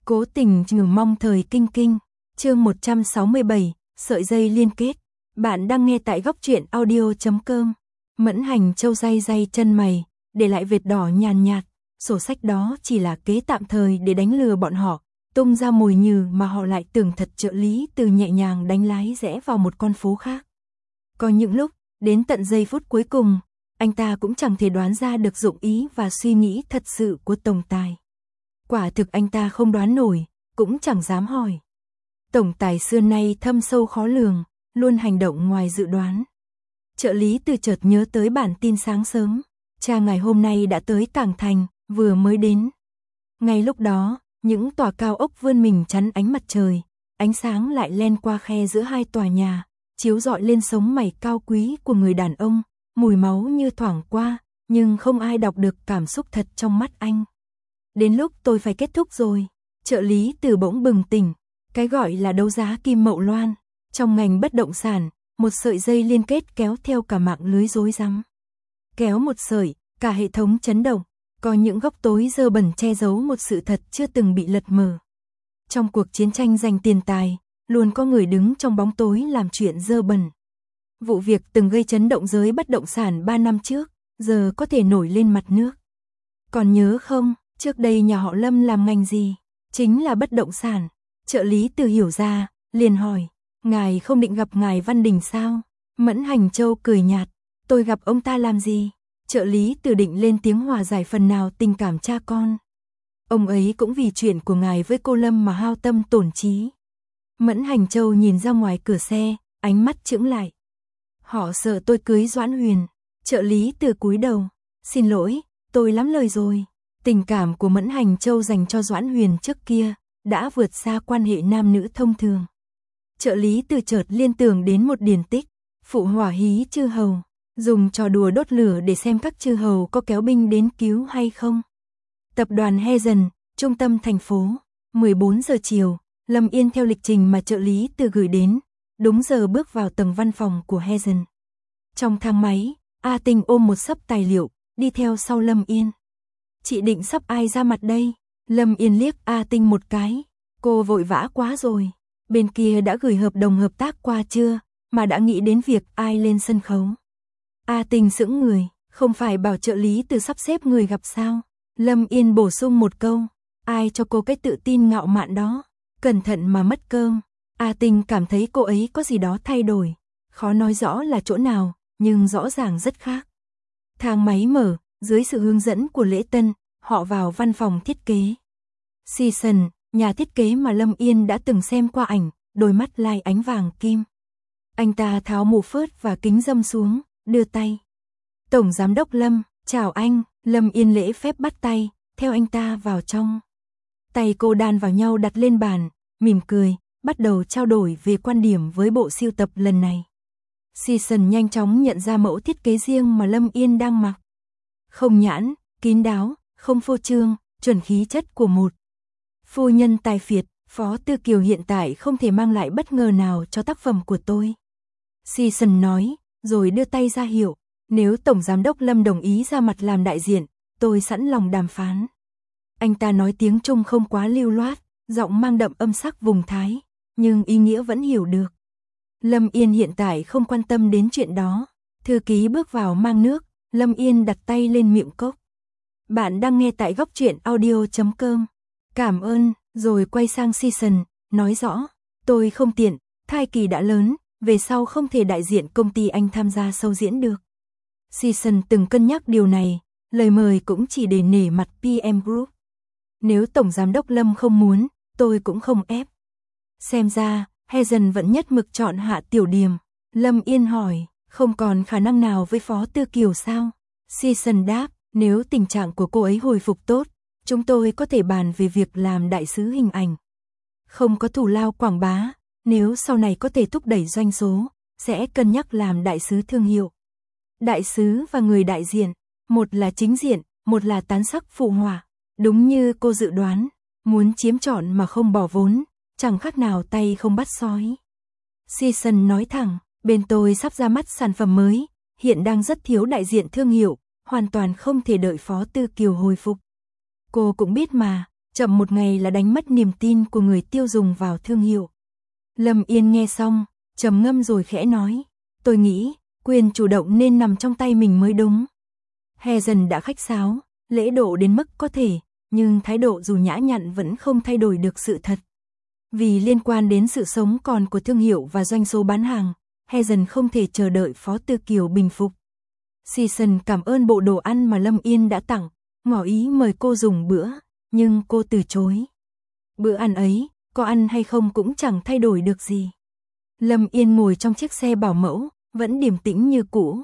Cố tình trừ mong thời kinh kinh. Chương 167, sợi dây liên kết. Bạn đang nghe tại góc truyện audio.com. Mẫn Hành Châu day day chân mày, để lại vệt đỏ nhàn nhạt. Sổ sách đó chỉ là kế tạm thời để đánh lừa bọn họ, tung ra mồi nhử mà họ lại tưởng thật. Trợ lý Từ nhẹ nhàng đánh lái rẽ vào một con phố khác. Có những lúc, đến tận giây phút cuối cùng, anh ta cũng chẳng thể đoán ra được dụng ý và suy nghĩ thật sự của tổng tài. Quả thực anh ta không đoán nổi, cũng chẳng dám hỏi. Tổng tài xưa nay thâm sâu khó lường, luôn hành động ngoài dự đoán. Trợ lý Từ chợt nhớ tới bản tin sáng sớm, cha ngài hôm nay đã tới Cảng Thành, vừa mới đến. Ngay lúc đó, những tòa cao ốc vươn mình chắn ánh mặt trời, ánh sáng lại len qua khe giữa hai tòa nhà, chiếu rọi lên sống mày cao quý của người đàn ông, mùi máu như thoảng qua, nhưng không ai đọc được cảm xúc thật trong mắt anh. Đến lúc tôi phải kết thúc rồi, trợ lý Từ bỗng bừng tỉnh, cái gọi là đấu giá Kim Mậu Loan, trong ngành bất động sản, một sợi dây liên kết kéo theo cả mạng lưới rối rắm. Kéo một sợi, cả hệ thống chấn động, có những góc tối dơ bẩn che giấu một sự thật chưa từng bị lật mở. Trong cuộc chiến tranh giành tiền tài, luôn có người đứng trong bóng tối làm chuyện dơ bẩn. Vụ việc từng gây chấn động giới bất động sản 3 năm trước, giờ có thể nổi lên mặt nước. Còn nhớ không, trước đây nhà họ Lâm làm ngành gì? Chính là bất động sản. Trợ lý Từ hiểu ra, liền hỏi, ngài không định gặp ngài Văn Đình sao? Mẫn Hành Châu cười nhạt, tôi gặp ông ta làm gì? Trợ lý Từ định lên tiếng hòa giải phần nào tình cảm cha con. Ông ấy cũng vì chuyện của ngài với cô Lâm mà hao tâm tổn trí. Mẫn Hành Châu nhìn ra ngoài cửa xe, ánh mắt chững lại. Họ sợ tôi cưới Doãn Huyền. Trợ lý Từ cúi đầu, xin lỗi, tôi lắm lời rồi. Tình cảm của Mẫn Hành Châu dành cho Doãn Huyền trước kia đã vượt xa quan hệ nam nữ thông thường. Trợ lý Từ chợt liên tưởng đến một điển tích, phụ hỏa hí chư hầu, dùng trò đùa đốt lửa để xem các chư hầu có kéo binh đến cứu hay không. Tập đoàn Hezen, trung tâm thành phố, 14 giờ chiều, Lâm Yên theo lịch trình mà trợ lý Từ gửi đến, đúng giờ bước vào tầng văn phòng của Hezen. Trong thang máy, A Tinh ôm một xấp tài liệu, đi theo sau Lâm Yên. Chị định sắp ai ra mặt đây? Lâm Yên liếc A Tinh một cái, cô vội vã quá rồi. Bên kia đã gửi hợp đồng hợp tác qua chưa, mà đã nghĩ đến việc ai lên sân khấu. A Tinh sững người, không phải bảo trợ lý Từ sắp xếp người gặp sao? Lâm Yên bổ sung một câu, ai cho cô cái tự tin ngạo mạn đó, cẩn thận mà mất cơm. A Tinh cảm thấy cô ấy có gì đó thay đổi, khó nói rõ là chỗ nào, nhưng rõ ràng rất khác. Thang máy mở, dưới sự hướng dẫn của Lễ Tân, họ vào văn phòng thiết kế. Season, nhà thiết kế mà Lâm Yên đã từng xem qua ảnh, đôi mắt lai ánh vàng kim. Anh ta tháo mũ phớt và kính râm xuống, đưa tay. Tổng giám đốc Lâm, chào anh. Lâm Yên lễ phép bắt tay, theo anh ta vào trong. Tay cô đan vào nhau đặt lên bàn, mỉm cười, bắt đầu trao đổi về quan điểm với bộ sưu tập lần này. Season nhanh chóng nhận ra mẫu thiết kế riêng mà Lâm Yên đang mặc. Không nhãn, kín đáo, không phô trương, chuẩn khí chất của một phu nhân tài phiệt. Phó Tư Kiều hiện tại không thể mang lại bất ngờ nào cho tác phẩm của tôi. Season nói, rồi đưa tay ra hiệu, nếu Tổng Giám đốc Lâm đồng ý ra mặt làm đại diện, tôi sẵn lòng đàm phán. Anh ta nói tiếng Trung không quá lưu loát, giọng mang đậm âm sắc vùng Thái, nhưng ý nghĩa vẫn hiểu được. Lâm Yên hiện tại không quan tâm đến chuyện đó. Thư ký bước vào mang nước, Lâm Yên đặt tay lên miệng cốc. Bạn đang nghe tại góc truyện audio.com. Cảm ơn, rồi quay sang Season, nói rõ, tôi không tiện, thai kỳ đã lớn, về sau không thể đại diện công ty anh tham gia show diễn được. Season từng cân nhắc điều này, lời mời cũng chỉ để nể mặt PM Group. Nếu Tổng Giám đốc Lâm không muốn, tôi cũng không ép. Xem ra, Hezen vẫn nhất mực chọn Hạ Tiểu Điềm. Lâm Yên hỏi, không còn khả năng nào với Phó Tư Kiều sao? Season đáp, nếu tình trạng của cô ấy hồi phục tốt, chúng tôi có thể bàn về việc làm đại sứ hình ảnh. Không có thù lao quảng bá, nếu sau này có thể thúc đẩy doanh số, sẽ cân nhắc làm đại sứ thương hiệu. Đại sứ và người đại diện, một là chính diện, một là tán sắc phụ họa. Đúng như cô dự đoán, muốn chiếm trọn mà không bỏ vốn, chẳng khác nào tay không bắt sói. Season nói thẳng, bên tôi sắp ra mắt sản phẩm mới, hiện đang rất thiếu đại diện thương hiệu, hoàn toàn không thể đợi Phó Tư Kiều hồi phục. Cô cũng biết mà, chậm một ngày là đánh mất niềm tin của người tiêu dùng vào thương hiệu. Lâm Yên nghe xong, trầm ngâm rồi khẽ nói, tôi nghĩ, quyền chủ động nên nằm trong tay mình mới đúng. Hazen đã khách sáo, lễ độ đến mức có thể, nhưng thái độ dù nhã nhặn vẫn không thay đổi được sự thật. Vì liên quan đến sự sống còn của thương hiệu và doanh số bán hàng, Hazen không thể chờ đợi Phó Tư Kiều bình phục. Season cảm ơn bộ đồ ăn mà Lâm Yên đã tặng, ngỏ ý mời cô dùng bữa, nhưng cô từ chối. Bữa ăn ấy, có ăn hay không cũng chẳng thay đổi được gì. Lâm Yên ngồi trong chiếc xe bảo mẫu, vẫn điềm tĩnh như cũ.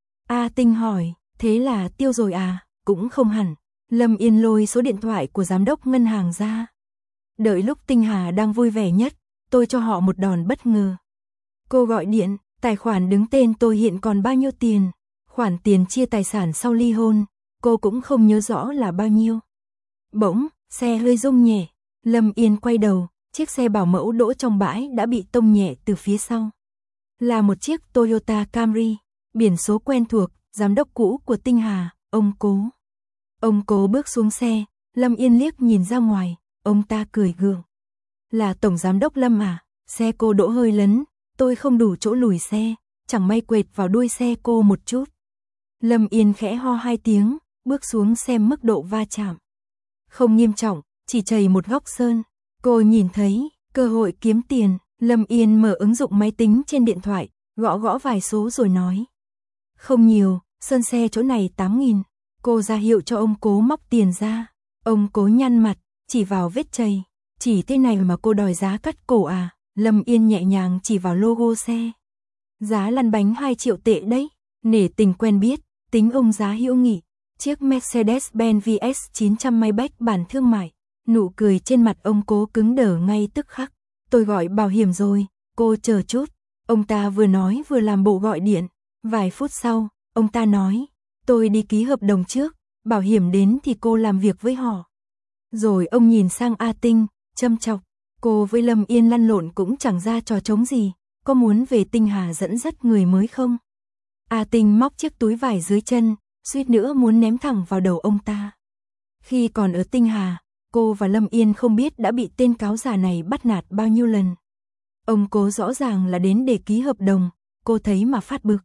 A Tinh hỏi, thế là tiêu rồi à? Cũng không hẳn. Lâm Yên lôi số điện thoại của giám đốc ngân hàng ra. Đợi lúc Tinh Hà đang vui vẻ nhất, tôi cho họ một đòn bất ngờ. Cô gọi điện, tài khoản đứng tên tôi hiện còn bao nhiêu tiền. Khoản tiền chia tài sản sau ly hôn, cô cũng không nhớ rõ là bao nhiêu. Bỗng, xe hơi rung nhẹ. Lâm Yên quay đầu, chiếc xe bảo mẫu đỗ trong bãi đã bị tông nhẹ từ phía sau. Là một chiếc Toyota Camry, biển số quen thuộc, giám đốc cũ của Tinh Hà, ông Cố. Ông Cố bước xuống xe, Lâm Yên liếc nhìn ra ngoài, ông ta cười gượng. Là tổng giám đốc Lâm à? Xe cô đỗ hơi lấn, tôi không đủ chỗ lùi xe, chẳng may quệt vào đuôi xe cô một chút. Lâm Yên khẽ ho 2 tiếng, bước xuống xem mức độ va chạm. Không nghiêm trọng, chỉ chảy một góc sơn. Cô nhìn thấy, cơ hội kiếm tiền, Lâm Yên mở ứng dụng máy tính trên điện thoại, gõ gõ vài số rồi nói. Không nhiều, sơn xe chỗ này 8.000. Cô ra hiệu cho ông Cố móc tiền ra. Ông Cố nhăn mặt, chỉ vào vết chày. Chỉ thế này mà cô đòi giá cắt cổ à? Lâm Yên nhẹ nhàng chỉ vào logo xe. Giá lăn bánh 2 triệu tệ đấy. Nể tình quen biết, tính ông giá hữu nghị. Chiếc Mercedes-Benz VS 900 Maybach bản thương mại. Nụ cười trên mặt ông Cố cứng đờ ngay tức khắc. Tôi gọi bảo hiểm rồi, cô chờ chút. Ông ta vừa nói vừa làm bộ gọi điện. Vài phút sau, ông ta nói, tôi đi ký hợp đồng trước, bảo hiểm đến thì cô làm việc với họ. Rồi ông nhìn sang A Tinh, châm chọc, cô với Lâm Yên lăn lộn cũng chẳng ra trò trống gì, có muốn về Tinh Hà dẫn dắt người mới không? A Tinh móc chiếc túi vải dưới chân, suýt nữa muốn ném thẳng vào đầu ông ta. Khi còn ở Tinh Hà, cô và Lâm Yên không biết đã bị tên cáo già này bắt nạt bao nhiêu lần. Ông Cố rõ ràng là đến để ký hợp đồng, cô thấy mà phát bực.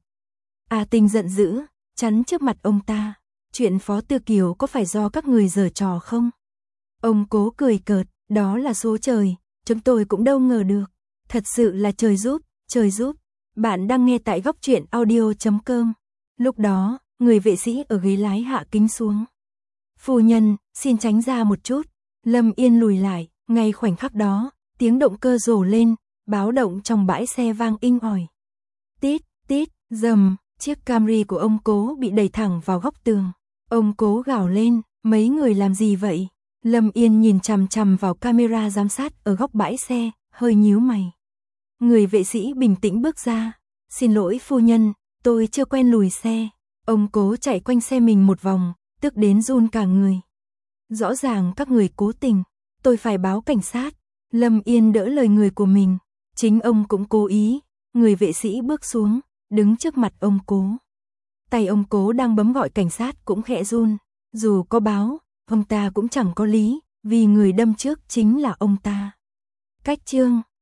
A Tinh giận dữ, chắn trước mặt ông ta. Chuyện Phó Tư Kiều có phải do các người giở trò không? Ông Cố cười cợt, đó là số trời, chúng tôi cũng đâu ngờ được. Thật sự là trời giúp, trời giúp. Bạn đang nghe tại góc truyện audio.com. Lúc đó, người vệ sĩ ở ghế lái hạ kính xuống. Phu nhân, xin tránh ra một chút. Lâm Yên lùi lại, ngay khoảnh khắc đó, tiếng động cơ rồ lên, báo động trong bãi xe vang inh ỏi. Tít, tít, rầm, chiếc Camry của ông Cố bị đẩy thẳng vào góc tường. Ông Cố gào lên, mấy người làm gì vậy? Lâm Yên nhìn chằm chằm vào camera giám sát ở góc bãi xe, hơi nhíu mày. Người vệ sĩ bình tĩnh bước ra. Xin lỗi phu nhân, tôi chưa quen lùi xe. Ông Cố chạy quanh xe mình một vòng, tức đến run cả người. Rõ ràng các người cố tình, tôi phải báo cảnh sát. Lâm Yên đỡ lời người của mình, chính ông cũng cố ý. Người vệ sĩ bước xuống, đứng trước mặt ông Cố. Tay ông Cố đang bấm gọi cảnh sát cũng khẽ run. Dù có báo, ông ta cũng chẳng có lý, vì người đâm trước chính là ông ta. Cách chương